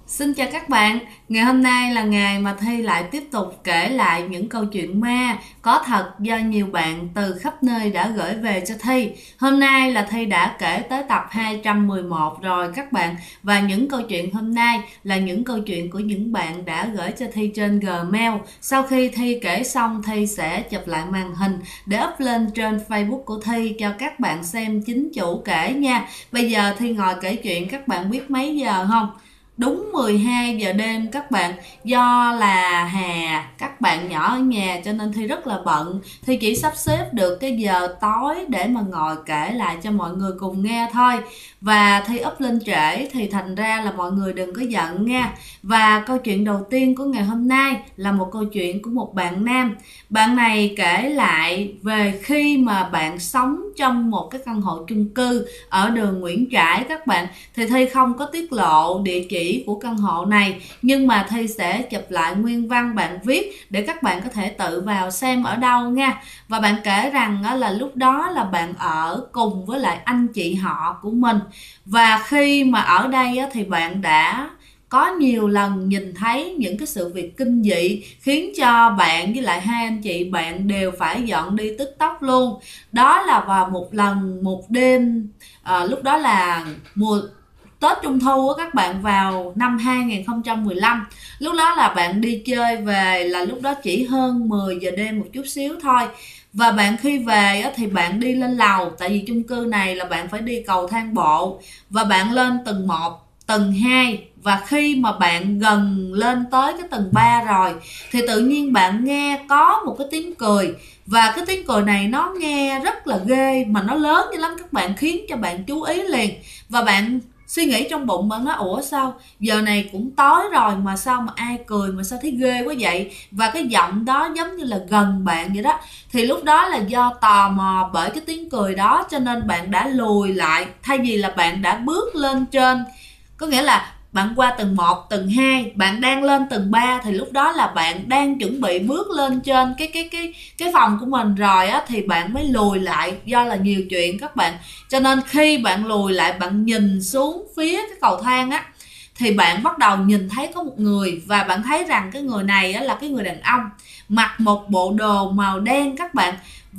Xin chào các bạn, ngày hôm nay là ngày mà Thi lại tiếp tục kể lại những câu chuyện ma có thật do nhiều bạn từ khắp nơi đã gửi về cho Thi. Hôm nay là Thi đã kể tới tập 211 rồi các bạn, và những câu chuyện hôm nay là những câu chuyện của những bạn đã gửi cho Thi trên Gmail. Sau khi Thi kể xong, Thi sẽ chụp lại màn hình để up lên trên Facebook của Thi cho các bạn xem chính chủ kể nha. Bây giờ Thi ngồi kể chuyện, các bạn biết mấy giờ không? Đúng 12 giờ đêm các bạn. Do là hè, các bạn nhỏ ở nhà cho nên Thi rất là bận. Thi chỉ sắp xếp được cái giờ tối để mà ngồi kể lại cho mọi người cùng nghe thôi. Và Thi up lên trễ thì thành ra là mọi người đừng có giận nha. Và câu chuyện đầu tiên của ngày hôm nay là một câu chuyện của một bạn nam. Bạn này kể lại về khi mà bạn sống trong một cái căn hộ chung cư ở đường Nguyễn Trãi các bạn. Thì Thi không có tiết lộ địa chỉ của căn hộ này, nhưng mà Thi sẽ chụp lại nguyên văn bạn viết để các bạn có thể tự vào xem ở đâu nha. Và bạn kể rằng là lúc đó là bạn ở cùng với lại anh chị họ của mình, và khi mà ở đây thì bạn đã có nhiều lần nhìn thấy những cái sự việc kinh dị khiến cho bạn với lại hai anh chị bạn đều phải dọn đi tức tốc luôn. Đó là vào một lần một đêm, lúc đó là mùa Tết Trung Thu á các bạn, vào năm 2015. Lúc đó là bạn đi chơi về, là lúc đó chỉ hơn 10 giờ đêm một chút xíu thôi. Và bạn khi về á, thì bạn đi lên lầu, tại vì chung cư này là bạn phải đi cầu thang bộ. Và bạn lên tầng 1, tầng 2. Và khi mà bạn gần lên tới cái tầng 3 rồi thì tự nhiên bạn nghe có một cái tiếng cười. Và cái tiếng cười này nó nghe rất là ghê, mà nó lớn dữ lắm các bạn, khiến cho bạn chú ý liền. Và bạn suy nghĩ trong bụng, bạn nói ủa sao giờ này cũng tối rồi mà sao mà ai cười mà sao thấy ghê quá vậy. Và cái giọng đó giống như là gần bạn vậy đó. Thì lúc đó là do tò mò bởi cái tiếng cười đó cho nên bạn đã lùi lại, thay vì là bạn đã bước lên trên. Có nghĩa là bạn qua tầng 1, tầng 2, bạn đang lên tầng 3 thì lúc đó là bạn đang chuẩn bị bước lên trên cái phòng của mình rồi á, thì bạn mới lùi lại do là nhiều chuyện các bạn. Cho nên khi bạn lùi lại, bạn nhìn xuống phía cái cầu thang á, thì bạn bắt đầu nhìn thấy có một người, và bạn thấy rằng cái người này á là cái người đàn ông mặc một bộ đồ màu đen các bạn.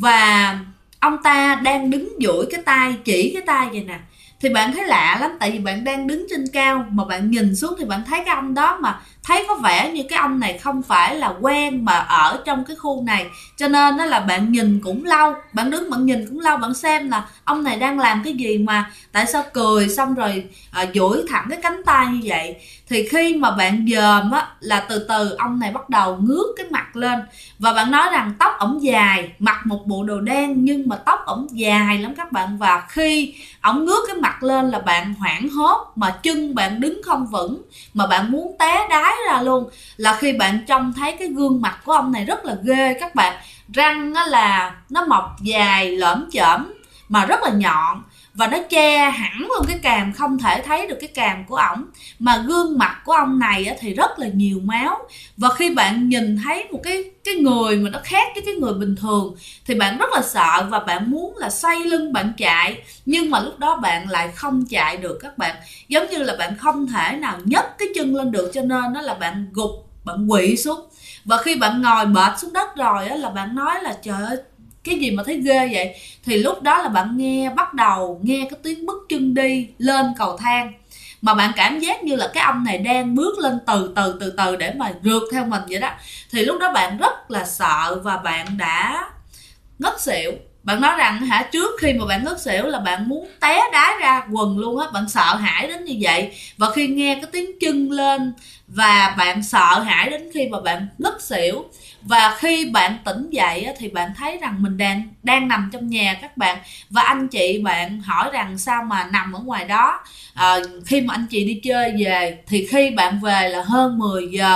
Và ông ta đang đứng duỗi cái tay, chỉ cái tay vậy nè. Thì bạn thấy lạ lắm, tại vì bạn đang đứng trên cao mà bạn nhìn xuống thì bạn thấy cái ông đó, mà thấy có vẻ như cái ông này không phải là quen mà ở trong cái khu này. Cho nên đó là bạn nhìn cũng lâu, bạn đứng bạn nhìn cũng lâu, bạn xem là ông này đang làm cái gì mà tại sao cười xong rồi duỗi thẳng cái cánh tay như vậy. Thì khi mà bạn dòm á, là từ từ ông này bắt đầu ngước cái mặt lên. Và bạn nói rằng tóc ổng dài, mặc một bộ đồ đen nhưng mà tóc ổng dài lắm các bạn. Và khi ổng ngước cái mặt lên là bạn hoảng hốt, mà chân bạn đứng không vững, mà bạn muốn té đái ra luôn. Là khi bạn trông thấy cái gương mặt của ông này rất là ghê các bạn. Răng á là nó mọc dài lởm chởm mà rất là nhọn, và nó che hẳn luôn cái cằm, không thể thấy được cái cằm của ổng. Mà gương mặt của ông này thì rất là nhiều máu. Và khi bạn nhìn thấy một cái người mà nó khác với cái người bình thường thì bạn rất là sợ, và bạn muốn là xoay lưng bạn chạy. Nhưng mà lúc đó bạn lại không chạy được các bạn, giống như là bạn không thể nào nhấc cái chân lên được, cho nên đó là bạn gục, bạn quỵ xuống. Và khi bạn ngồi bệt xuống đất rồi á, là bạn nói là trời ơi, cái gì mà thấy ghê vậy. Thì lúc đó là bạn bắt đầu nghe cái tiếng bước chân đi lên cầu thang, mà bạn cảm giác như là cái ông này đang bước lên từ từ để mà rượt theo mình vậy đó. Thì lúc đó bạn rất là sợ và bạn đã ngất xỉu. Bạn nói rằng trước khi mà bạn ngất xỉu là bạn muốn té đái ra quần luôn á, bạn sợ hãi đến như vậy. Và khi nghe cái tiếng chân lên, và bạn sợ hãi đến khi mà bạn ngất xỉu. Và khi bạn tỉnh dậy thì bạn thấy rằng mình đang nằm trong nhà các bạn. Và anh chị bạn hỏi rằng sao mà nằm ở ngoài đó. Khi mà anh chị đi chơi về thì khi bạn về là hơn 10 giờ.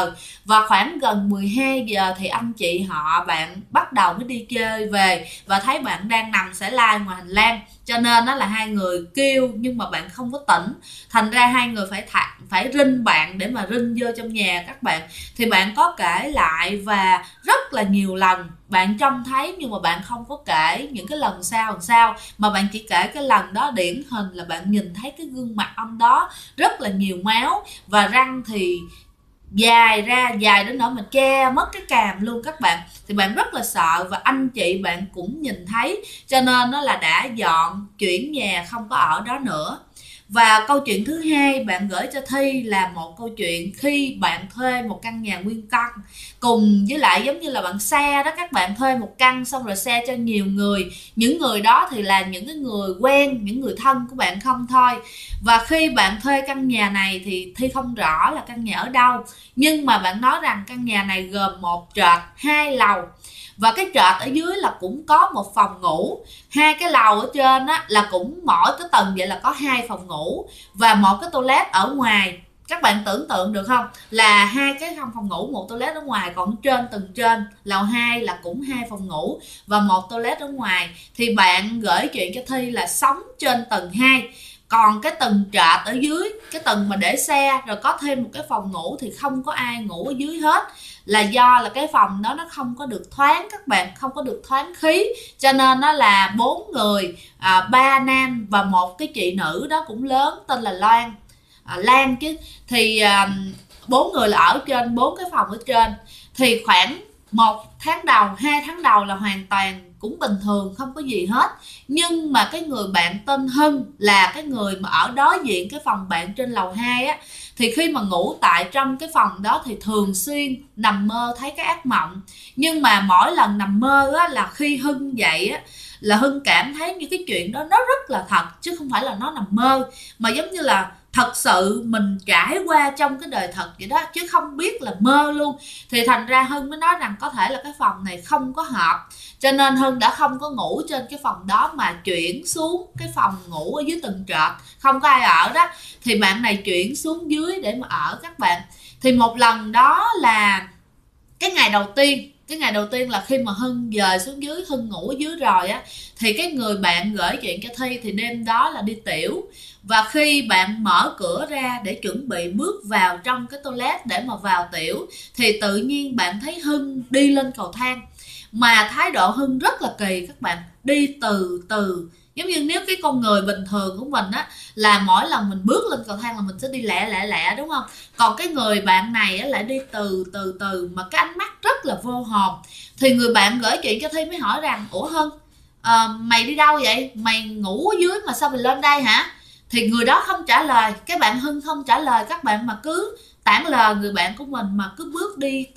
Và khoảng gần 12 giờ thì anh chị họ bạn bắt đầu mới đi chơi về và thấy bạn đang nằm xả lai ngoài hành lang, cho nên đó là hai người kêu nhưng mà bạn không có tỉnh, thành ra hai người phải rinh bạn để mà rinh vô trong nhà các bạn. Thì bạn có kể lại và rất là nhiều lần bạn trông thấy, nhưng mà bạn không có kể những cái lần sau làm sao, mà bạn chỉ kể cái lần đó điển hình là bạn nhìn thấy cái gương mặt ông đó rất là nhiều máu và răng thì dài ra, dài đến nỗi mà che mất cái càm luôn các bạn. Thì bạn rất là sợ và anh chị bạn cũng nhìn thấy, cho nên nó là đã dọn chuyển nhà không có ở đó nữa. Và câu chuyện thứ hai bạn gửi cho Thi là một câu chuyện khi bạn thuê một căn nhà nguyên căn, cùng với lại giống như là bạn share đó, các bạn thuê một căn xong rồi share cho nhiều người. Những người đó thì là những cái người quen, những người thân của bạn không thôi. Và khi bạn thuê căn nhà này thì Thi không rõ là căn nhà ở đâu, nhưng mà bạn nói rằng căn nhà này gồm một trệt, hai lầu. Và cái trệt ở dưới là cũng có một phòng ngủ, hai cái lầu ở trên á là cũng mỗi cái tầng vậy là có hai phòng ngủ và một cái toilet ở ngoài. Các bạn tưởng tượng được không, là hai cái phòng ngủ, một toilet ở ngoài, còn trên tầng trên lầu 2 là cũng hai phòng ngủ và một toilet ở ngoài. Thì bạn gửi chuyện cho Thi là sống trên tầng 2, còn cái tầng trệt ở dưới, cái tầng mà để xe rồi có thêm một cái phòng ngủ thì không có ai ngủ ở dưới hết, là do là cái phòng đó nó không có được thoáng các bạn, không có được thoáng khí, cho nên nó là 4 người, 3 nam và một cái chị nữ đó cũng lớn tên là Lan chứ. Thì 4 người là ở trên 4 cái phòng ở trên. Thì khoảng 1 tháng đầu, 2 tháng đầu là hoàn toàn cũng bình thường, không có gì hết. Nhưng mà cái người bạn tên Hưng là cái người mà ở đối diện cái phòng bạn trên lầu 2 á, thì khi mà ngủ tại trong cái phòng đó thì thường xuyên nằm mơ thấy cái ác mộng. Nhưng mà mỗi lần nằm mơ á, là khi Hưng dậy á, là Hưng cảm thấy như cái chuyện đó nó rất là thật, chứ không phải là nó nằm mơ, mà giống như là thật sự mình trải qua trong cái đời thật vậy đó, chứ không biết là mơ luôn. Thì thành ra Hưng mới nói rằng có thể là cái phòng này không có hợp, cho nên Hưng đã không có ngủ trên cái phòng đó mà chuyển xuống cái phòng ngủ ở dưới tầng trệt, không có ai ở đó. Thì bạn này chuyển xuống dưới để mà ở các bạn. Thì một lần đó là cái ngày đầu tiên là khi mà Hưng dời xuống dưới, Hưng ngủ ở dưới rồi á, thì cái người bạn gửi chuyện cho Thi thì đêm đó là đi tiểu. Và khi bạn mở cửa ra để chuẩn bị bước vào trong cái toilet để mà vào tiểu, thì tự nhiên bạn thấy Hưng đi lên cầu thang, mà thái độ Hưng rất là kỳ các bạn, đi từ từ, giống như nếu cái con người bình thường của mình á là mỗi lần mình bước lên cầu thang là mình sẽ đi lẹ đúng không, còn cái người bạn này á lại đi từ mà cái ánh mắt rất là vô hồn. Thì người bạn gửi chuyện cho Thi mới hỏi rằng ủa Hưng, mày đi đâu vậy, mày ngủ ở dưới mà sao mày lên đây hả? Thì người đó không trả lời, cái bạn Hưng không trả lời các bạn, mà cứ tản lờ người bạn của mình, mà cứ bước đi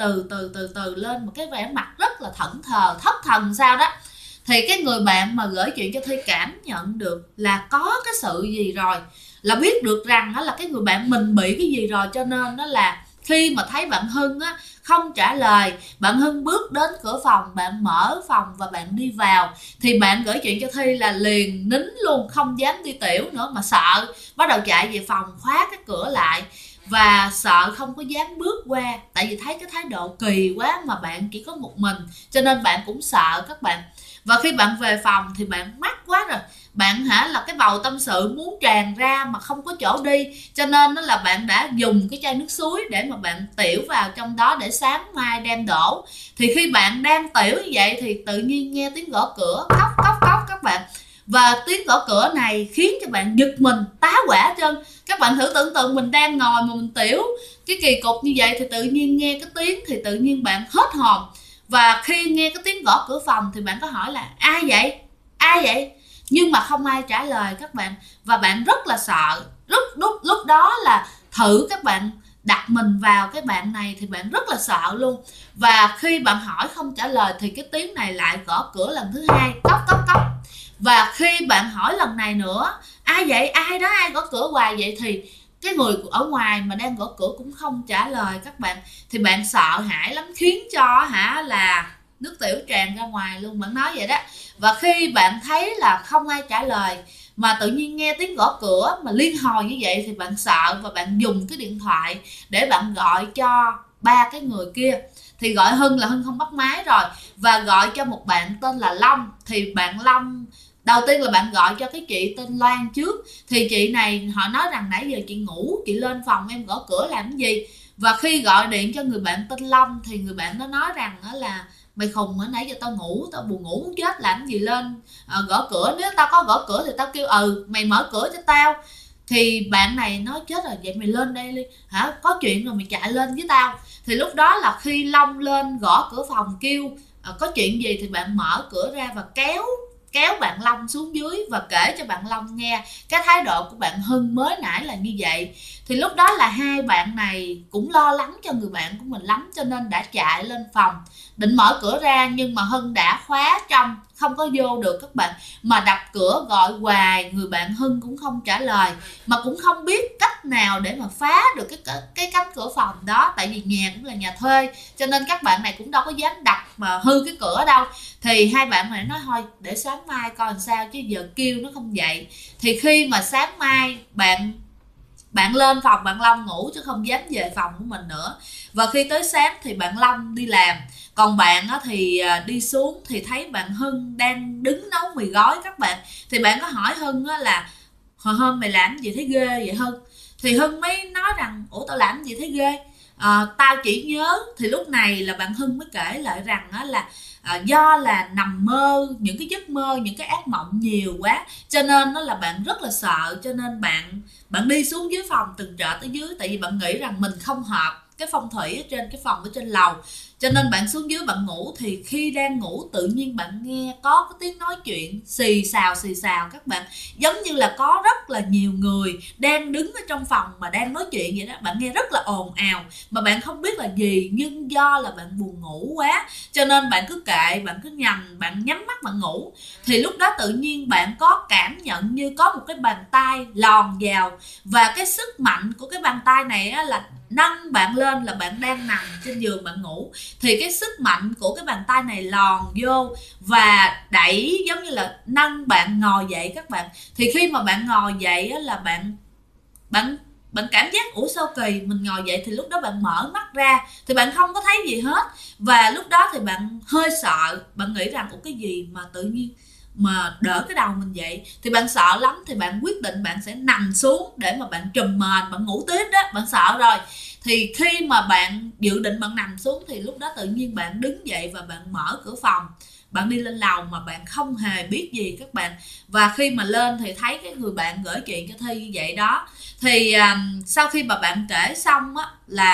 từ lên một cái vẻ mặt rất là thẫn thờ, thất thần sao đó. Thì cái người bạn mà gửi chuyện cho Thi cảm nhận được là có cái sự gì rồi, là biết được rằng đó là cái người bạn mình bị cái gì rồi, cho nên đó là khi mà thấy bạn Hưng á không trả lời, bạn Hưng bước đến cửa phòng, bạn mở phòng và bạn đi vào, thì bạn gửi chuyện cho Thi là liền nín luôn, không dám đi tiểu nữa mà sợ, bắt đầu chạy về phòng khóa cái cửa lại và sợ không có dám bước qua, tại vì thấy cái thái độ kỳ quá mà bạn chỉ có một mình, cho nên bạn cũng sợ các bạn. Và khi bạn về phòng thì bạn mắc quá rồi, bạn là cái bầu tâm sự muốn tràn ra mà không có chỗ đi, cho nên đó là bạn đã dùng cái chai nước suối để mà bạn tiểu vào trong đó để sáng mai đem đổ. Thì khi bạn đang tiểu như vậy thì tự nhiên nghe tiếng gõ cửa, cốc các bạn, và tiếng gõ cửa này khiến cho bạn giật mình tá hỏa chân. Các bạn thử tưởng tượng mình đang ngồi mà mình tiểu cái kỳ cục như vậy, thì tự nhiên nghe cái tiếng thì tự nhiên bạn hết hồn. Và khi nghe cái tiếng gõ cửa phòng thì bạn có hỏi là ai vậy, nhưng mà không ai trả lời các bạn, và bạn rất là sợ. Lúc đó là thử các bạn đặt mình vào cái bạn này thì bạn rất là sợ luôn. Và khi bạn hỏi không trả lời thì cái tiếng này lại gõ cửa lần thứ hai, cốc. Và khi bạn hỏi lần này nữa, ai vậy, ai đó, ai gõ cửa hoài vậy, thì cái người ở ngoài mà đang gõ cửa cũng không trả lời các bạn. Thì bạn sợ hãi lắm, khiến cho là nước tiểu tràn ra ngoài luôn, bạn nói vậy đó. Và khi bạn thấy là không ai trả lời mà tự nhiên nghe tiếng gõ cửa mà liên hồi như vậy thì bạn sợ, và bạn dùng cái điện thoại để bạn gọi cho ba cái người kia. Thì gọi Hưng là Hưng không bắt máy rồi, và gọi cho một bạn tên là Long. Thì bạn Long đầu tiên là bạn gọi cho cái chị tên Loan trước. Thì chị này họ nói rằng nãy giờ chị ngủ, chị lên phòng em gõ cửa làm cái gì. Và khi gọi điện cho người bạn tên Long thì người bạn nó nói rằng đó là mày khùng hả, nãy giờ tao ngủ, tao buồn ngủ muốn chết, làm gì lên gõ cửa, nếu tao có gõ cửa thì tao kêu mày mở cửa cho tao. Thì bạn này nói chết rồi, vậy mày lên đây đi hả, có chuyện rồi mày chạy lên với tao. Thì lúc đó là khi Long lên gõ cửa phòng kêu có chuyện gì, thì bạn mở cửa ra và kéo bạn Long xuống dưới và kể cho bạn Long nghe cái thái độ của bạn Hưng mới nãy là như vậy. Thì lúc đó là hai bạn này cũng lo lắng cho người bạn của mình lắm, cho nên đã chạy lên phòng định mở cửa ra, nhưng mà Hưng đã khóa trong, không có vô được các bạn. Mà đập cửa gọi hoài, người bạn Hưng cũng không trả lời, mà cũng không biết cách nào để mà phá được cái cánh cửa phòng đó, tại vì nhà cũng là nhà thuê, cho nên các bạn này cũng đâu có dám đập mà hư cái cửa đâu. Thì hai bạn này nói thôi để sáng mai coi làm sao, chứ giờ kêu nó không dậy. Thì khi mà sáng mai bạn lên phòng bạn Long ngủ chứ không dám về phòng của mình nữa. Và khi tới sáng thì bạn Long đi làm, còn bạn thì đi xuống thì thấy bạn Hưng đang đứng nấu mì gói các bạn. Thì bạn có hỏi Hưng là hồi hôm mày làm gì thấy ghê vậy Hưng? Thì Hưng mới nói rằng ủa tao làm gì thấy ghê, tao chỉ nhớ. Thì lúc này là bạn Hưng mới kể lại rằng là do là nằm mơ những cái giấc mơ, những cái ác mộng nhiều quá, cho nên nó là bạn rất là sợ, cho nên bạn đi xuống dưới phòng từng trọ tới dưới, tại vì bạn nghĩ rằng mình không hợp cái phong thủy ở trên cái phòng ở trên lầu, cho nên bạn xuống dưới bạn ngủ. Thì khi đang ngủ tự nhiên bạn nghe có cái tiếng nói chuyện xì xào các bạn, giống như là có rất là nhiều người đang đứng ở trong phòng mà đang nói chuyện vậy đó. Bạn nghe rất là ồn ào mà bạn không biết là gì, nhưng do là bạn buồn ngủ quá cho nên bạn cứ kệ, bạn cứ bạn nhắm mắt bạn ngủ. Thì lúc đó tự nhiên bạn có cảm nhận như có một cái bàn tay lòn vào, và cái sức mạnh của cái bàn tay này là nâng bạn lên, là bạn đang nằm trên giường bạn ngủ, thì cái sức mạnh của cái bàn tay này lòn vô và đẩy, giống như là nâng bạn ngồi dậy các bạn. Thì khi mà bạn ngồi dậy là bạn cảm giác ủa sao kỳ, mình ngồi dậy. Thì lúc đó bạn mở mắt ra thì bạn không có thấy gì hết, và lúc đó thì bạn hơi sợ, bạn nghĩ rằng ủa cái gì mà tự nhiên mà đỡ cái đầu mình dậy. Thì bạn sợ lắm, thì bạn quyết định bạn sẽ nằm xuống để mà bạn trùm mền bạn ngủ tiếp đó, bạn sợ rồi. Thì khi mà bạn dự định bạn nằm xuống thì lúc đó tự nhiên bạn đứng dậy và bạn mở cửa phòng, bạn đi lên lầu mà bạn không hề biết gì các bạn. Và khi mà lên thì thấy cái người bạn gửi chuyện cho Thi như vậy đó. Thì sau khi mà bạn kể xong á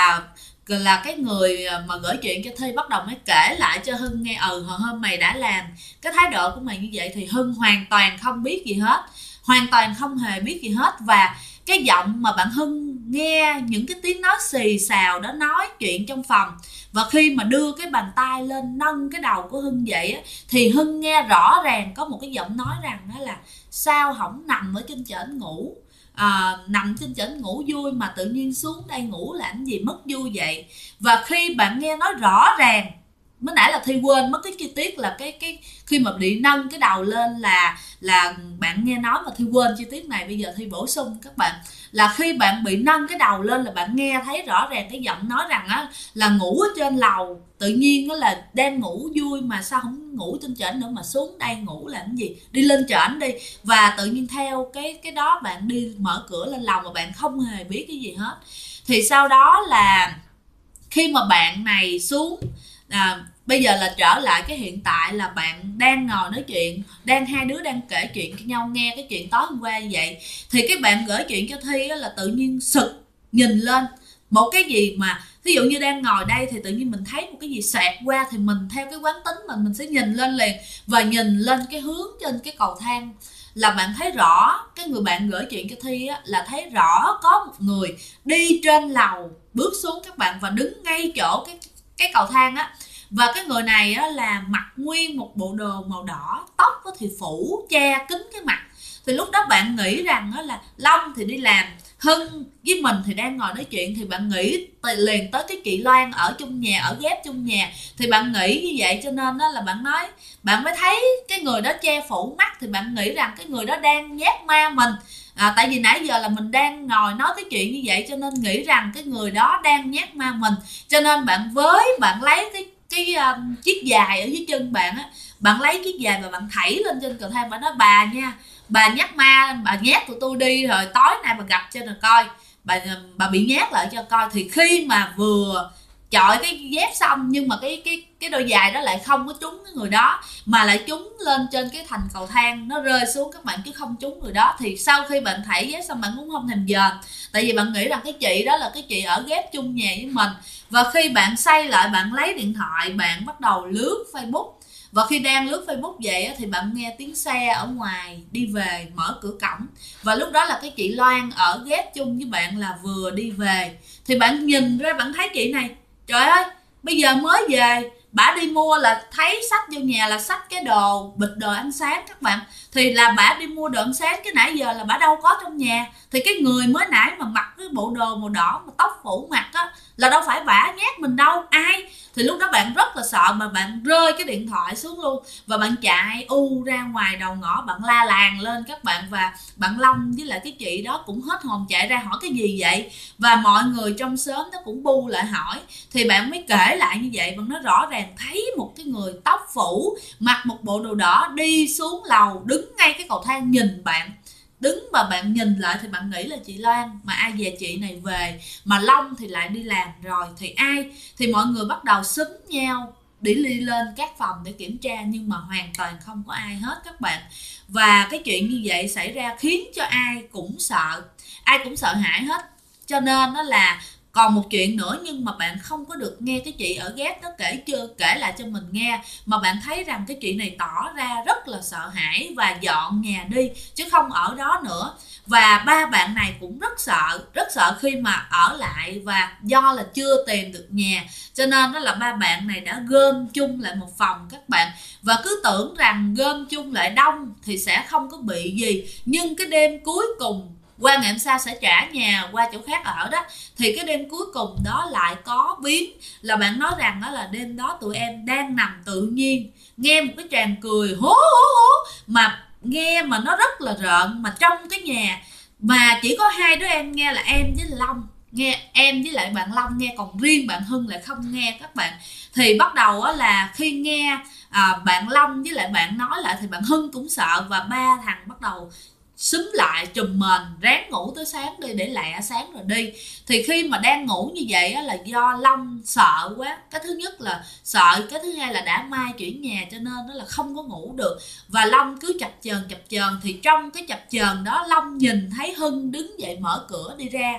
là cái người mà gửi chuyện cho Thi bắt đầu mới kể lại cho Hưng nghe hồi hôm mày đã làm cái thái độ của mày như vậy. Thì Hưng hoàn toàn không biết gì hết, hoàn toàn không hề biết gì hết. Và cái giọng mà bạn Hưng nghe những cái tiếng nói xì xào đó nói chuyện trong phòng, và khi mà đưa cái bàn tay lên nâng cái đầu của Hưng dậy á, thì Hưng nghe rõ ràng có một cái giọng nói rằng đó là sao không nằm ở trên trển ngủ, nằm trên trển ngủ vui mà tự nhiên xuống đây ngủ làm gì mất vui vậy. Và khi bạn nghe nói rõ ràng, mới nãy là Thi quên mất cái chi tiết là cái khi mà bị nâng cái đầu lên là bạn nghe nói mà Thi quên chi tiết này, bây giờ Thi bổ sung các bạn. Là khi bạn bị nâng cái đầu lên là bạn nghe thấy rõ ràng cái giọng nói rằng á là ngủ ở trên lầu, tự nhiên đó là đang ngủ vui mà sao không ngủ trên trển nữa mà xuống đây ngủ làm cái gì, đi lên trển đi. Và tự nhiên theo cái đó bạn đi mở cửa lên lầu mà bạn không hề biết cái gì hết. Thì sau đó là khi mà bạn này xuống, bây giờ là trở lại cái hiện tại là bạn đang ngồi nói chuyện, hai đứa đang kể chuyện cho nhau nghe cái chuyện tối hôm qua như vậy. Thì cái bạn gửi chuyện cho Thi là tự nhiên sực nhìn lên một cái gì mà ví dụ như đang ngồi đây thì tự nhiên mình thấy một cái gì xẹt qua, thì mình theo cái quán tính mình sẽ nhìn lên liền, và nhìn lên cái hướng trên cái cầu thang là bạn thấy rõ, cái người bạn gửi chuyện cho Thi là thấy rõ có một người đi trên lầu bước xuống các bạn, và đứng ngay chỗ cái cầu thang á. Và cái người này là mặc nguyên một bộ đồ màu đỏ, tóc thì phủ che kín cái mặt. Thì lúc đó bạn nghĩ rằng là Long thì đi làm, Hưng với mình thì đang ngồi nói chuyện, thì bạn nghĩ liền tới cái chị Loan ở chung nhà, ở ghép chung nhà. Thì bạn nghĩ như vậy cho nên là bạn nói, bạn mới thấy cái người đó che phủ mắt, thì bạn nghĩ rằng cái người đó đang nhát ma mình. Tại vì nãy giờ là mình đang ngồi nói cái chuyện như vậy cho nên nghĩ rằng cái người đó đang nhát ma mình, cho nên bạn lấy cái chiếc giày ở dưới chân bạn á, bạn lấy chiếc giày và bạn thảy lên trên cầu thang, bạn nói bà nha, bà nhát ma, bà nhát tụi tôi đi rồi tối nay bà gặp cho rồi coi, bà bị nhát lại cho coi. Thì khi mà vừa chọi cái dép xong nhưng mà cái đôi giày đó lại không có trúng cái người đó mà lại trúng lên trên cái thành cầu thang, nó rơi xuống các bạn chứ không trúng người đó. Thì sau khi bạn thảy dép xong bạn cũng không thèm dòm, tại vì bạn nghĩ rằng cái chị đó là cái chị ở ghép chung nhà với mình. Và khi bạn xoay lại, bạn lấy điện thoại, bạn bắt đầu lướt Facebook, và khi đang lướt Facebook vậy thì bạn nghe tiếng xe ở ngoài đi về, mở cửa cổng, và lúc đó là cái chị Loan ở ghép chung với bạn là vừa đi về. Thì bạn nhìn ra bạn thấy chị này, trời ơi, bây giờ mới về, bả đi mua là thấy xách vô nhà là xách cái đồ bịch đồ ăn sáng các bạn. Thì là bả đi mua đồ ăn sáng, cái nãy giờ là bả đâu có trong nhà. Thì cái người mới nãy mà mặc cái bộ đồ màu đỏ mà tóc phủ mặt á là đâu phải bả nhát mình đâu, ai. Thì lúc đó bạn rất là sợ mà bạn rơi cái điện thoại xuống luôn, và bạn chạy ra ngoài đầu ngõ, bạn la làng lên các bạn. Và bạn Long với lại cái chị đó cũng hết hồn chạy ra hỏi cái gì vậy, và mọi người trong xóm nó cũng bu lại hỏi. Thì bạn mới kể lại như vậy, bạn nói rõ ràng thấy một cái người tóc phủ, mặc một bộ đồ đỏ đi xuống lầu, đứng ngay cái cầu thang nhìn bạn. Đứng mà bạn nhìn lại thì bạn nghĩ là chị Loan, mà ai về chị này về, mà Long thì lại đi làm rồi thì ai. Thì mọi người bắt đầu xúm nhau đi lên các phòng để kiểm tra, nhưng mà hoàn toàn không có ai hết các bạn. Và cái chuyện như vậy xảy ra khiến cho ai cũng sợ hãi hết. Cho nên đó là còn một chuyện nữa, nhưng mà bạn không có được nghe cái chị ở ghép nó kể lại cho mình nghe, mà bạn thấy rằng cái chị này tỏ ra rất là sợ hãi và dọn nhà đi chứ không ở đó nữa. Và ba bạn này cũng rất sợ khi mà ở lại, và do là chưa tìm được nhà cho nên đó là ba bạn này đã gom chung lại một phòng các bạn, và cứ tưởng rằng gom chung lại đông thì sẽ không có bị gì. Nhưng cái đêm cuối cùng, qua ngày hôm sau sẽ trả nhà qua chỗ khác ở đó, thì cái đêm cuối cùng đó lại có biến. Là bạn nói rằng đó là đêm đó tụi em đang nằm tự nhiên nghe một cái tràng cười hố hố hố, mà nghe mà nó rất là rợn, mà trong cái nhà mà chỉ có hai đứa em nghe, là em với Long nghe, em với lại bạn Long nghe, còn riêng bạn Hưng lại không nghe các bạn. Thì bắt đầu á là khi nghe bạn Long với lại bạn nói lại thì bạn Hưng cũng sợ, và ba thằng bắt đầu xúm lại trùm mền ráng ngủ tới sáng đi để lẹ sáng rồi đi. Thì khi mà đang ngủ như vậy á, là do Long sợ quá, cái thứ nhất là sợ, cái thứ hai là đã mai chuyển nhà cho nên nó là không có ngủ được, và Long cứ chập chờn. Thì trong cái chập chờn đó Long nhìn thấy Hưng đứng dậy mở cửa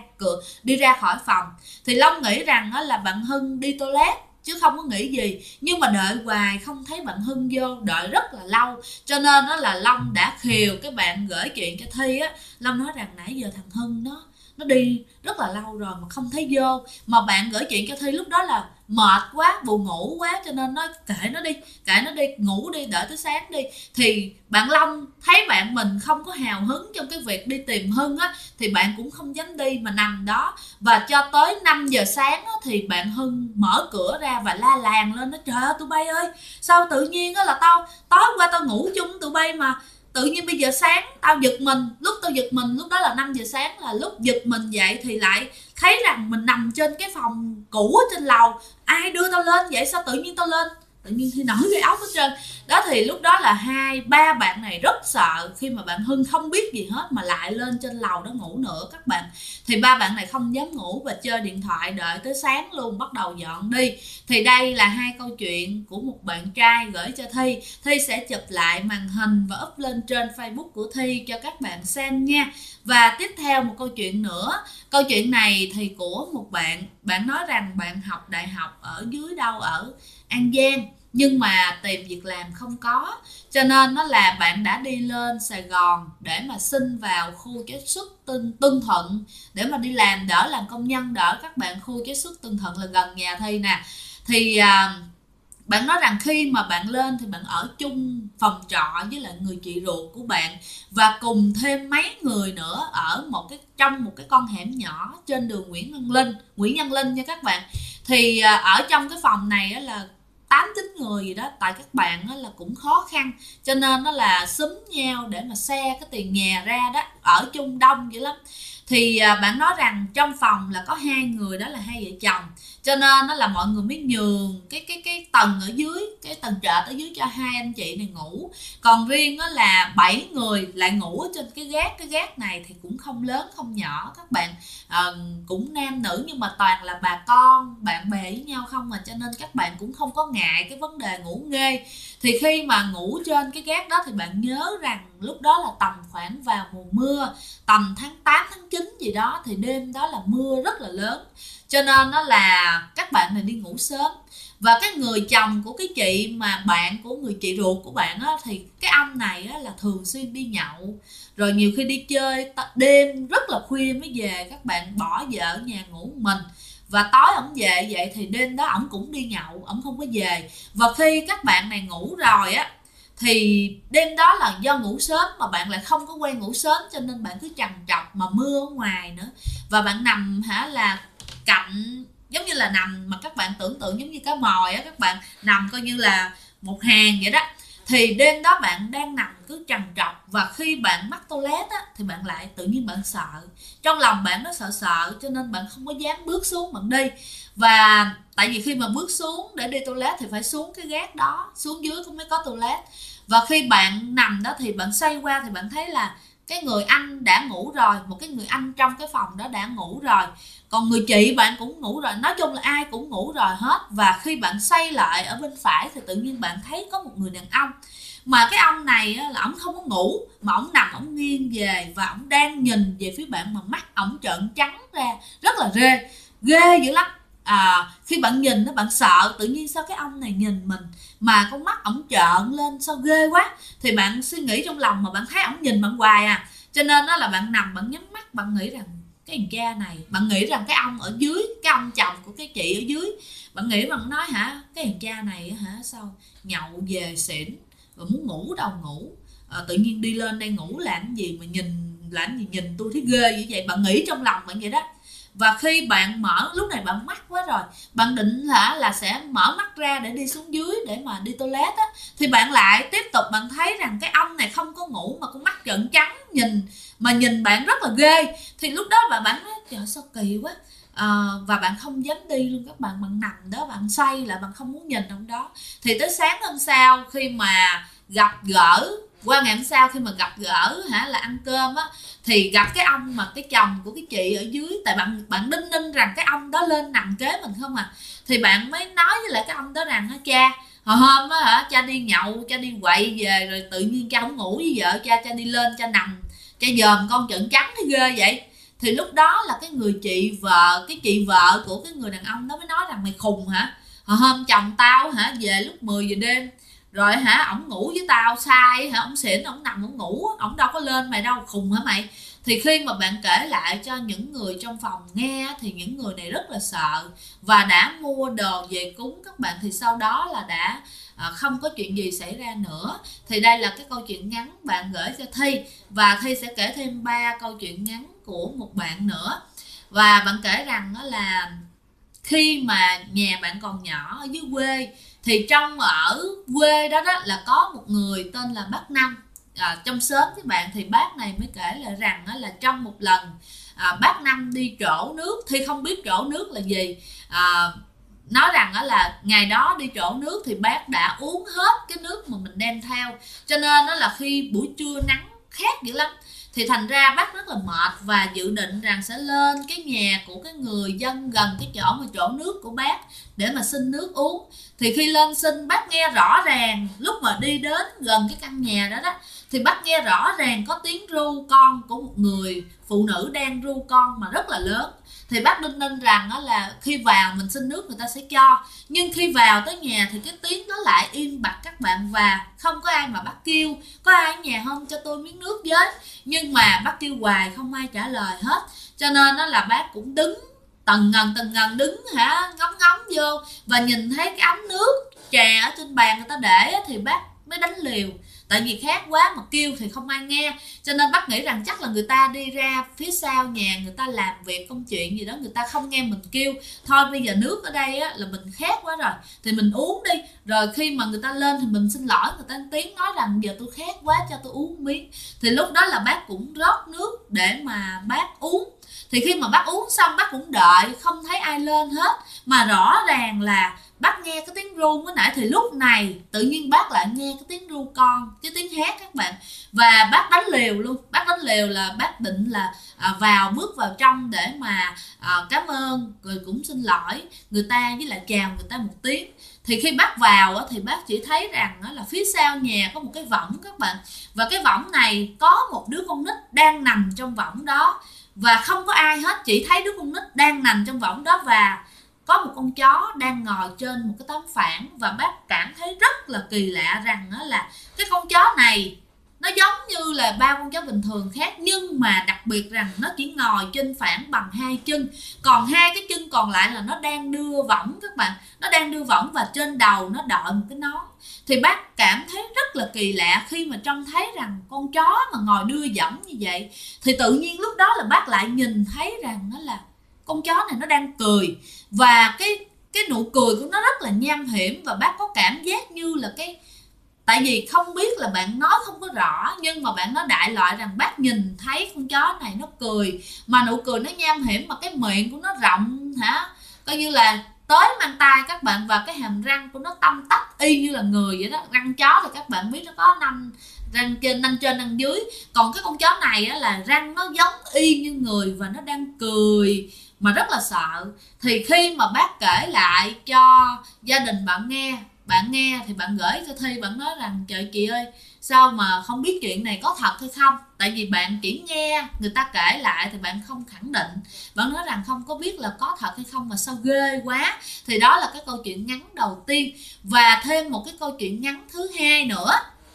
đi ra khỏi phòng. Thì Long nghĩ rằng đó là bạn Hưng đi toilet chứ không có nghĩ gì, nhưng mà đợi hoài không thấy bạn Hưng vô, đợi rất là lâu, cho nên đó là Long đã khều cái bạn gửi chuyện cho Thi á. Long nói rằng nãy giờ thằng Hưng nó đi rất là lâu rồi mà không thấy vô, mà bạn gửi chuyện cho Thi lúc đó là mệt quá, buồn ngủ quá, cho nên nó kệ nó đi ngủ đi, đợi tới sáng đi. Thì bạn Long thấy bạn mình không có hào hứng trong cái việc đi tìm Hưng á, thì bạn cũng không dám đi mà nằm đó. Và cho tới 5 giờ sáng á, thì bạn Hưng mở cửa ra và la làng lên, nó trời ơi tụi bay ơi, sao tự nhiên á là tối qua tao ngủ chung tụi bay mà tự nhiên bây giờ sáng tao giật mình. Lúc đó là 5 giờ sáng, là lúc giật mình dậy thì lại thấy rằng mình nằm trên cái phòng cũ ở trên lầu. Ai đưa tao lên vậy, sao tự nhiên tao lên, tự nhiên thì nổi cái óc hết trơn đó. Thì lúc đó là ba bạn này rất sợ khi mà bạn Hưng không biết gì hết mà lại lên trên lầu đó ngủ nữa các bạn. Thì ba bạn này không dám ngủ và chơi điện thoại đợi tới sáng luôn, bắt đầu dọn đi. Thì đây là hai câu chuyện của một bạn trai gửi cho Thi. Thi sẽ chụp lại màn hình và up lên trên Facebook của Thi cho các bạn xem nha. Và tiếp theo một câu chuyện nữa. Câu chuyện này thì của một bạn nói rằng bạn học đại học ở dưới đâu ở An Giang, nhưng mà tìm việc làm không có, cho nên nó là bạn đã đi lên Sài Gòn để mà xin vào khu chế xuất Tân Thuận để mà đi làm, đỡ làm công nhân, đỡ các bạn. Khu chế xuất Tân Thuận là gần nhà Thi nè. Thì bạn nói rằng khi mà bạn lên thì bạn ở chung phòng trọ với lại người chị ruột của bạn, và cùng thêm mấy người nữa ở trong một cái con hẻm nhỏ trên đường Nguyễn Nhân Linh nha các bạn. Thì ở trong cái phòng này là 8 9 người gì đó, tại các bạn là cũng khó khăn cho nên nó là xúm nhau để mà xe cái tiền nhà ra đó, ở chung đông dữ lắm. Thì bạn nói rằng trong phòng là có 2 người, đó là hai vợ chồng, cho nên nó là mọi người mới nhường cái tầng ở dưới, cái tầng trệt ở dưới cho hai anh chị này ngủ. Còn riêng đó là 7 người lại ngủ ở trên cái gác này thì cũng không lớn không nhỏ các bạn, cũng nam nữ nhưng mà toàn là bà con bạn bè với nhau không mà, cho nên các bạn cũng không có ngại cái vấn đề ngủ nghê. Thì khi mà ngủ trên cái gác đó thì bạn nhớ rằng lúc đó là tầm khoảng vào mùa mưa, tầm tháng 8 tháng 9 gì đó, thì đêm đó là mưa rất là lớn, cho nên đó là các bạn này đi ngủ sớm. Và cái người chồng của cái chị mà bạn của người chị ruột của bạn á, thì cái ông này á, là thường xuyên đi nhậu, rồi nhiều khi đi chơi đêm rất là khuya mới về, các bạn bỏ vợ ở nhà ngủ một mình. Và tối ổng về vậy thì đêm đó ổng cũng đi nhậu, ổng không có về. Và khi các bạn này ngủ rồi á, thì đêm đó là do ngủ sớm mà bạn lại không có quen ngủ sớm, cho nên bạn cứ trằn trọc mà mưa ở ngoài nữa, và bạn nằm là cạnh, giống như là nằm mà các bạn tưởng tượng giống như cá mòi á, các bạn nằm coi như là một hàng vậy đó. Thì đêm đó bạn đang nằm cứ trằn trọc, và khi bạn mắc toilet á, thì bạn lại tự nhiên bạn sợ, trong lòng bạn nó sợ sợ, cho nên bạn không có dám bước xuống bạn đi. Và tại vì khi mà bước xuống để đi toilet thì phải xuống cái gác đó, xuống dưới cũng mới có toilet. Và khi bạn nằm đó thì bạn xoay qua thì bạn thấy là cái người anh đã ngủ rồi, một cái người anh trong cái phòng đó đã ngủ rồi, còn người chị bạn cũng ngủ rồi, nói chung là ai cũng ngủ rồi hết. Và khi bạn xoay lại ở bên phải thì tự nhiên bạn thấy có một người đàn ông, mà cái ông này là ổng không có ngủ mà ổng nằm ổng nghiêng về, và ổng đang nhìn về phía bạn mà mắt ổng trợn trắng ra, rất là ghê dữ lắm. Khi bạn nhìn nó bạn sợ, tự nhiên sao cái ông này nhìn mình mà con mắt ổng trợn lên sao ghê quá, thì bạn suy nghĩ trong lòng mà bạn thấy ổng nhìn bạn hoài cho nên đó là bạn nằm bạn nhắm mắt, bạn nghĩ rằng cái thằng cha này, bạn nghĩ rằng cái ông ở dưới, cái ông chồng của cái chị ở dưới, bạn nghĩ bạn nói cái thằng cha này sao nhậu về xỉn rồi muốn ngủ đâu ngủ, tự nhiên đi lên đây ngủ làm gì mà nhìn tôi thấy ghê như vậy, bạn nghĩ trong lòng bạn vậy đó. Và khi bạn mở, lúc này bạn mắc quá rồi, bạn định là sẽ mở mắt ra để đi xuống dưới để mà đi toilet thì bạn lại tiếp tục bạn thấy rằng cái ông này không có ngủ mà con mắt trợn trắng nhìn bạn rất là ghê. Thì lúc đó bạn nói trời sao kỳ quá, và bạn không dám đi luôn các bạn nằm đó bạn xoay lại, bạn không muốn nhìn ông đó. Thì tới sáng hôm sau khi mà gặp gỡ, qua ngày hôm sau khi mà gặp gỡ là ăn cơm thì gặp cái ông mà cái chồng của cái chị ở dưới, tại bạn đinh ninh rằng cái ông đó lên nằm kế mình không thì bạn mới nói với lại cái ông đó rằng cha hồi hôm cha đi nhậu, cha đi quậy về rồi tự nhiên cha không ngủ với vợ cha đi lên cha nằm, cha dòm con trợn trắng thấy ghê vậy. Thì lúc đó là cái chị vợ của cái người đàn ông đó mới nói rằng mày khùng hồi hôm chồng tao về lúc 10 giờ đêm rồi ổng ngủ với tao sai ổng xỉn, ổng nằm ổng ngủ, ổng đâu có lên mày đâu, khùng hả mày. Thì khi mà bạn kể lại cho những người trong phòng nghe thì những người này rất là sợ và đã mua đồ về cúng các bạn. Thì sau đó là đã không có chuyện gì xảy ra nữa. Thì đây là cái câu chuyện ngắn bạn gửi cho Thi, và Thi sẽ kể thêm 3 câu chuyện ngắn của một bạn nữa. Và bạn kể rằng đó là khi mà nhà bạn còn nhỏ ở dưới quê, thì trong ở quê đó là có một người tên là bác Năm trong xóm các bạn. Thì bác này mới kể lại rằng là trong một lần bác Năm đi trổ nước, thì không biết trổ nước là gì, nói rằng là ngày đó đi trổ nước thì bác đã uống hết cái nước mà mình đem theo, cho nên đó là khi buổi trưa nắng khát dữ lắm thì thành ra bác rất là mệt và dự định rằng sẽ lên cái nhà của cái người dân gần cái chỗ mà trổ nước của bác để mà xin nước uống. Thì khi lên xin, bác nghe rõ ràng lúc mà đi đến gần cái căn nhà đó thì bác nghe rõ ràng có tiếng ru con của một người phụ nữ đang ru con mà rất là lớn. Thì bác đinh ninh rằng là khi vào mình xin nước người ta sẽ cho, nhưng khi vào tới nhà thì cái tiếng nó lại im bặt các bạn, và không có ai mà bác kêu có ai ở nhà không cho tôi miếng nước với. Nhưng mà bác kêu hoài không ai trả lời hết, cho nên là bác cũng đứng từng ngần đứng ngóng vô và nhìn thấy cái ấm nước trà ở trên bàn người ta để thì bác mới đánh liều. tại vì khác quá mà kêu thì không ai nghe, cho nên bác nghĩ rằng chắc là người ta đi ra phía sau nhà người ta làm việc công chuyện gì đó, người ta không nghe mình kêu, thôi bây giờ nước ở đây á, là mình khát quá rồi thì mình uống đi, rồi khi mà người ta lên thì mình xin lỗi người ta tiếng, nói rằng giờ tôi khát quá cho tôi uống miếng, thì lúc đó là bác cũng rót nước để mà bác uống. Thì khi mà bác uống xong bác cũng đợi, không thấy ai lên hết, mà rõ ràng là bác nghe cái tiếng ru mới nãy, thì lúc này tự nhiên bác lại nghe cái tiếng ru con chứ tiếng hát các bạn, và bác đánh liều luôn. Bác đánh liều là bác định là bước vào trong để mà cảm ơn rồi cũng xin lỗi người ta, với lại chào người ta một tiếng. Thì khi bác vào thì bác chỉ thấy rằng là phía sau nhà có một cái võng các bạn, và cái võng này có một đứa con nít đang nằm trong võng đó, và không có ai hết, chỉ thấy đứa con nít đang nằm trong võng đó, và có một con chó đang ngồi trên một cái tấm phản. Và bác cảm thấy rất là kỳ lạ rằng đó là cái con chó này nó giống như là ba con chó bình thường khác, nhưng mà đặc biệt rằng nó chỉ ngồi trên phản bằng hai chân, còn hai cái chân còn lại là nó đang đưa võng các bạn, nó đang đưa võng và trên đầu nó đội một cái nón. Thì bác cảm thấy rất là kỳ lạ khi mà trông thấy rằng con chó mà ngồi đưa võng như vậy. Thì tự nhiên lúc đó là bác lại nhìn thấy rằng nó là con chó này nó đang cười, và cái nụ cười của nó rất là nham hiểm, và bác có cảm giác như là tại vì không biết là bạn nói không có rõ, nhưng mà bạn nói đại loại rằng bác nhìn thấy con chó này nó cười, mà nụ cười nó nham hiểm, mà cái miệng của nó rộng coi như là tới mang tay các bạn, và cái hàm răng của nó tăm tắp y như là người vậy đó. Răng chó thì các bạn biết nó có răng trên răng dưới, còn cái con chó này là răng nó giống y như người và nó đang cười mà rất là sợ. Thì khi mà bác kể lại cho gia đình bạn nghe thì bạn gửi cho Thi, bạn nói rằng trời chị ơi, sao mà không biết chuyện này có thật hay không, tại vì bạn chỉ nghe người ta kể lại thì bạn không khẳng định, bạn nói rằng không có biết là có thật hay không, mà sao ghê quá. Thì đó là cái câu chuyện ngắn đầu tiên, và thêm một cái câu chuyện ngắn thứ hai nữa.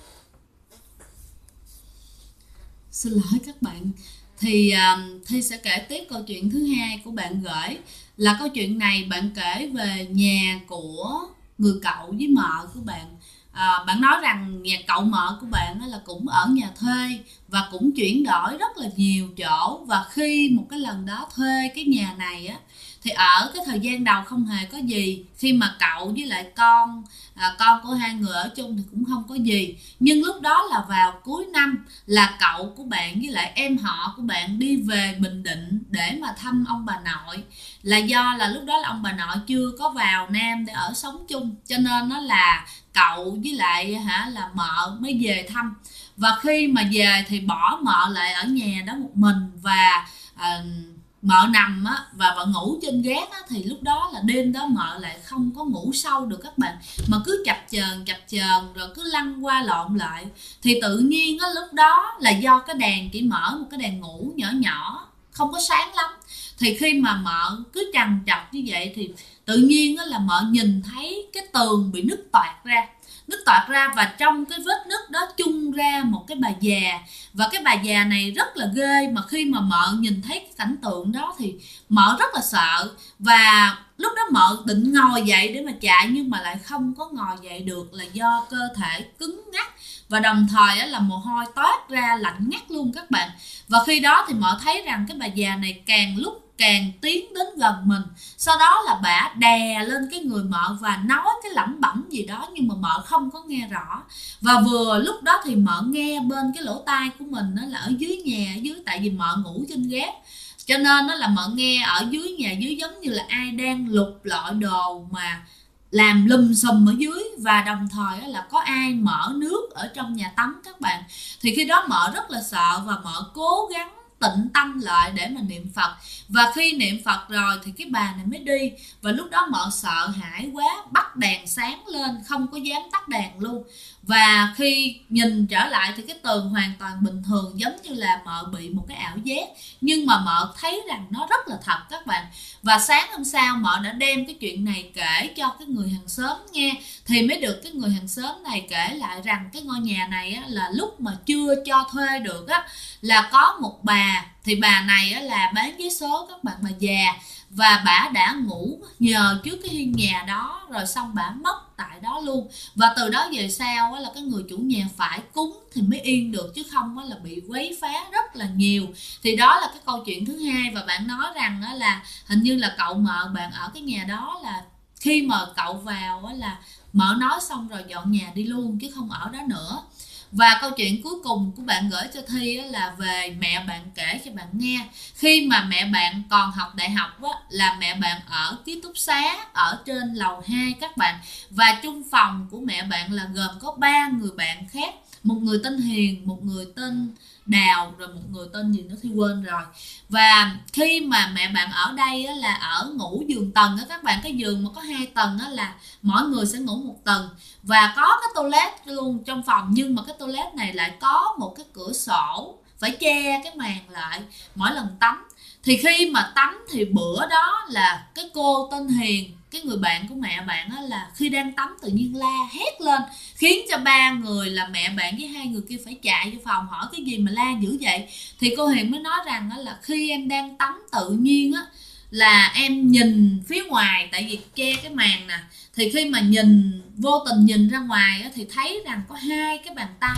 Xin lỗi các bạn, thì Thi sẽ kể tiếp câu chuyện thứ hai của bạn gửi. Là câu chuyện này bạn kể về nhà của người cậu với mợ của bạn. Bạn nói rằng nhà cậu mợ của bạn là cũng ở nhà thuê và cũng chuyển đổi rất là nhiều chỗ, và khi một cái lần đó thuê cái nhà này thì ở cái thời gian đầu không hề có gì, khi mà cậu với lại con của hai người ở chung thì cũng không có gì. Nhưng lúc đó là vào cuối năm, là cậu của bạn với lại em họ của bạn đi về Bình Định để mà thăm ông bà nội, là do là lúc đó là ông bà nội chưa có vào Nam để ở sống chung, cho nên nó là cậu với lại là mợ mới về thăm. Và khi mà về thì bỏ mợ lại ở nhà đó một mình, và mợ nằm và vợ ngủ trên gác thì lúc đó là đêm đó mợ lại không có ngủ sâu được các bạn, mà cứ chập chờn rồi cứ lăn qua lộn lại. Thì tự nhiên lúc đó là do cái đèn chỉ mở một cái đèn ngủ nhỏ nhỏ, không có sáng lắm. Thì khi mà mợ cứ trằn trọc như vậy thì tự nhiên là mợ nhìn thấy cái tường bị nứt toạc ra, và trong cái vết nứt đó chung ra một cái bà già. Và cái bà già này rất là ghê, mà khi mà mợ nhìn thấy cái cảnh tượng đó thì mợ rất là sợ, và lúc đó mợ định ngồi dậy để mà chạy, nhưng mà lại không có ngồi dậy được, là do cơ thể cứng ngắc, và đồng thời là mồ hôi toát ra lạnh ngắt luôn các bạn. Và khi đó thì mợ thấy rằng cái bà già này càng lúc càng tiến đến gần mình, sau đó là bà đè lên cái người mợ và nói cái lẩm bẩm gì đó, nhưng mà mợ không có nghe rõ. Và vừa lúc đó thì mợ nghe bên cái lỗ tai của mình là ở dưới nhà, tại vì mợ ngủ trên gác, cho nên là mợ nghe ở dưới nhà dưới giống như là ai đang lục lọi đồ mà làm lùm xùm ở dưới, và đồng thời là có ai mở nước ở trong nhà tắm các bạn. Thì khi đó mợ rất là sợ, và mợ cố gắng tịnh tâm lại để mà niệm Phật. Và khi niệm Phật rồi thì cái bà này mới đi, và lúc đó mợ sợ hãi quá, bắt đèn sáng lên, không có dám tắt đèn luôn. Và khi nhìn trở lại thì cái tường hoàn toàn bình thường, giống như là mợ bị một cái ảo giác, nhưng mà mợ thấy rằng nó rất là thật các bạn. Và sáng hôm sau mợ đã đem cái chuyện này kể cho cái người hàng xóm nghe, thì mới được cái người hàng xóm này kể lại rằng cái ngôi nhà này là lúc mà chưa cho thuê được là có một bà thì bà này á, là bán vé số các bạn, bà già, và bà đã ngủ nhờ trước cái hiên nhà đó rồi xong bà mất tại đó luôn. Và từ đó về sau á, là cái người chủ nhà phải cúng thì mới yên được, chứ không á, là bị quấy phá rất là nhiều. Thì đó là cái câu chuyện thứ hai. Và bạn nói rằng á, là hình như là cậu mợ bạn ở cái nhà đó là khi mà cậu vào á, là mợ nói xong rồi dọn nhà đi luôn chứ không ở đó nữa. Và câu chuyện cuối cùng của bạn gửi cho Thi á, là về mẹ bạn kể cho bạn nghe. Khi mà mẹ bạn còn học đại học á, là mẹ bạn ở ký túc xá ở trên lầu 2 các bạn. Và chung phòng của mẹ bạn là gồm có 3 người bạn khác. Một người tên Hiền, một người tên Đào, rồi một người tên gì nữa Thi quên rồi. Và khi mà mẹ bạn ở đây á, là ở ngủ giường tầng á các bạn. Cái giường mà có 2 tầng á, là mỗi người sẽ ngủ một tầng. Và có cái toilet luôn trong phòng, nhưng mà cái toilet này lại có một cái cửa sổ, phải che cái màn lại mỗi lần tắm. Thì khi mà tắm thì bữa đó là cái cô tên Hiền, cái người bạn của mẹ bạn á, là khi đang tắm tự nhiên la hét lên, khiến cho 3 người là mẹ bạn với 2 người kia phải chạy vô phòng hỏi cái gì mà la dữ vậy. Thì cô Hiền mới nói rằng á, là khi em đang tắm tự nhiên á, là em nhìn phía ngoài, tại vì che cái màn nè, thì khi mà nhìn vô tình nhìn ra ngoài á, thì thấy rằng có 2 cái bàn tay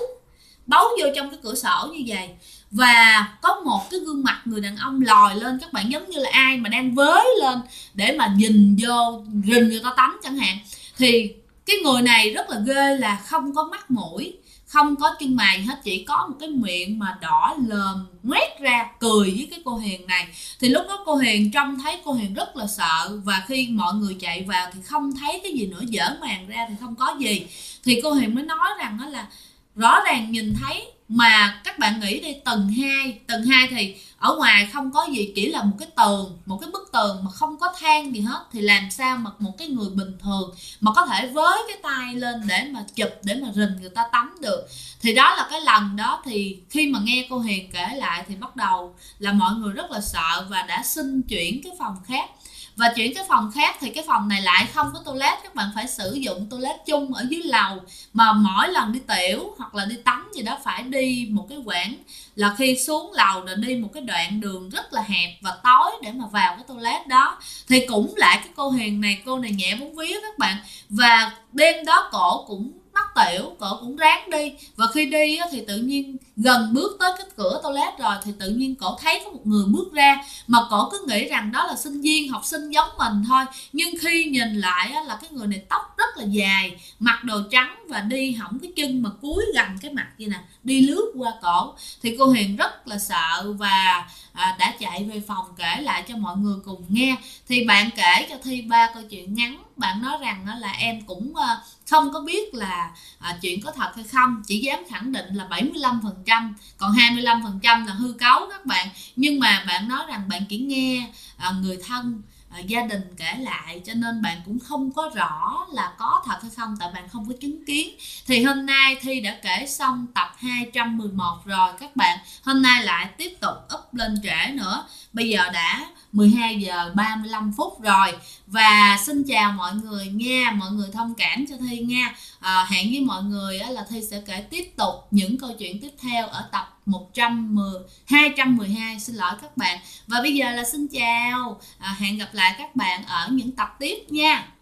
bấu vô trong cái cửa sổ như vậy. Và có một cái gương mặt người đàn ông lòi lên các bạn, giống như là ai mà đang với lên để mà nhìn vô rình người ta tắm chẳng hạn. Thì cái người này rất là ghê, là không có mắt mũi, không có chân mày hết, chỉ có một cái miệng mà đỏ lờm ngoét ra cười với cái cô Hiền này. Thì lúc đó cô Hiền trông thấy cô Hiền rất là sợ, và khi mọi người chạy vào thì không thấy cái gì nữa, dở màn ra thì không có gì. Thì cô Hiền mới nói rằng đó là rõ ràng nhìn thấy, mà các bạn nghĩ đi, tầng 2 thì ở ngoài không có gì, chỉ là một cái tường, một cái bức tường mà không có than gì hết, thì làm sao mà một cái người bình thường mà có thể với cái tay lên để mà chụp, để mà rình người ta tắm được. Thì đó là cái lần đó. Thì khi mà nghe cô Hiền kể lại thì bắt đầu là mọi người rất là sợ và đã xin chuyển cái phòng khác. Và chuyển cái phòng khác thì cái phòng này lại không có toilet, các bạn phải sử dụng toilet chung ở dưới lầu, mà mỗi lần đi tiểu hoặc là đi tắm gì đó phải đi một cái quãng, là khi xuống lầu rồi đi một cái đoạn đường rất là hẹp và tối để mà vào cái toilet đó. Thì cũng lại cái cô Hiền này, cô này nhẹ bóng vía các bạn. Và đêm đó cổ cũng mắc tiểu, cổ cũng ráng đi. Và khi đi thì tự nhiên gần bước tới cái cửa toilet rồi thì tự nhiên cổ thấy có một người bước ra, mà cổ cứ nghĩ rằng đó là sinh viên, học sinh giống mình thôi. Nhưng khi nhìn lại là cái người này tóc rất là dài, mặc đồ trắng và đi hỏng cái chân mà cúi gần cái mặt vậy nè, đi lướt qua cổ. Thì cô Hiền rất là sợ và đã chạy về phòng kể lại cho mọi người cùng nghe. Thì bạn kể cho Thi 3 câu chuyện ngắn. Bạn nói rằng là em cũng không có biết là chuyện có thật hay không, chỉ dám khẳng định là 75%, còn 25% là hư cấu các bạn. Nhưng mà bạn nói rằng bạn chỉ nghe người thân, gia đình kể lại, cho nên bạn cũng không có rõ là có thật hay không, tại bạn không có chứng kiến. Thì hôm nay Thi đã kể xong tập 211 rồi các bạn. Hôm nay lại tiếp tục up lên trễ nữa. Bây giờ đã 12 giờ 35 phút rồi. Và xin chào mọi người nha, mọi người thông cảm cho Thi nha. Hẹn với mọi người là Thi sẽ kể tiếp tục những câu chuyện tiếp theo ở tập 212, xin lỗi các bạn. Và bây giờ là xin chào, hẹn gặp lại các bạn ở những tập tiếp nha.